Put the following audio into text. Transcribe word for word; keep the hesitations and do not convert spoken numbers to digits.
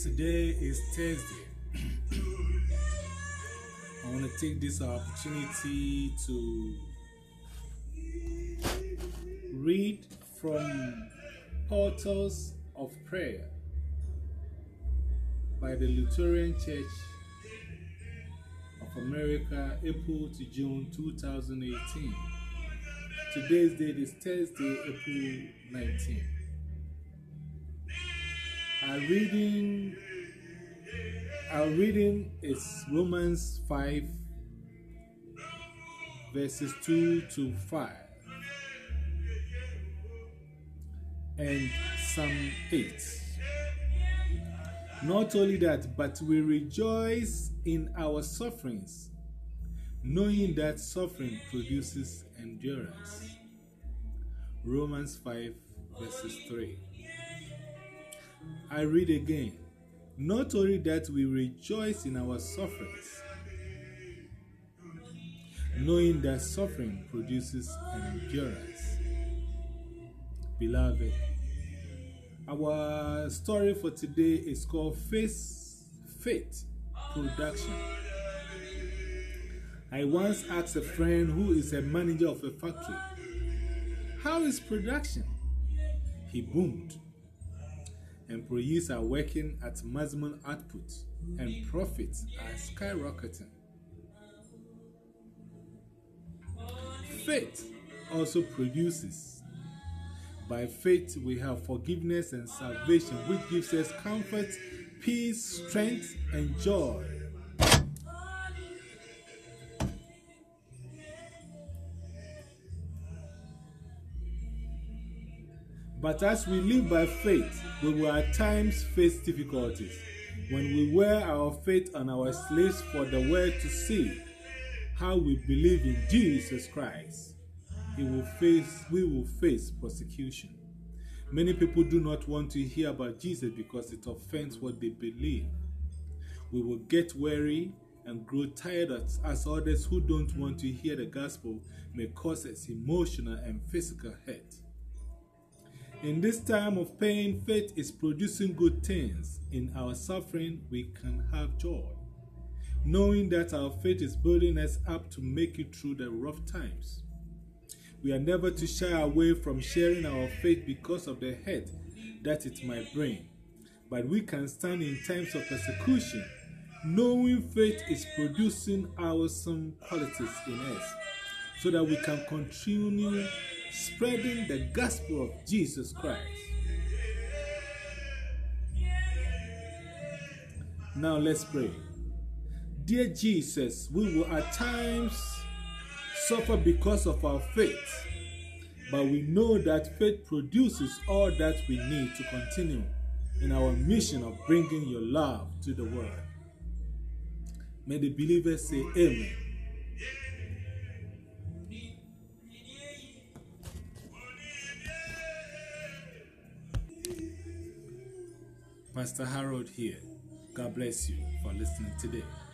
Today is Thursday. I want to take this opportunity to read from Portals of Prayer by the Lutheran Church of America, April to June two thousand eighteen. Today's date is Thursday, April nineteenth. Our reading, our reading is Romans five, verses two to five, and Psalm eight. Not only that, but we rejoice in our sufferings, knowing that suffering produces endurance. Romans five, verses three. I read again. Not only that we rejoice in our sufferings, knowing that suffering produces endurance. Beloved, our story for today is called Faith, Faith Production. I once asked a friend who is a manager of a factory, "How is production?" He boomed. Employees are working at maximum output and profits are skyrocketing. Faith also produces. By faith, we have forgiveness and salvation, which gives us comfort, peace, strength, and joy. But as we live by faith, we will at times face difficulties. When we wear our faith on our slaves for the world to see how we believe in Jesus Christ, he will face, we will face persecution. Many people do not want to hear about Jesus because it offends what they believe. We will get weary and grow tired as, as others who don't want to hear the gospel may cause us emotional and physical hurt. In this time of pain, faith is producing good things. In our suffering, we can have joy, knowing that our faith is building us up to make it through the rough times. We are never to shy away from sharing our faith because of the hurt that it might bring. But we can stand in times of persecution, knowing faith is producing awesome qualities in us, so that we can continue spreading the gospel of Jesus Christ. Now let's pray. Dear Jesus, we will at times suffer because of our faith, but we know that faith produces all that we need to continue in our mission of bringing your love to the world. May the believers say amen. Pastor Harold here. God bless you for listening today.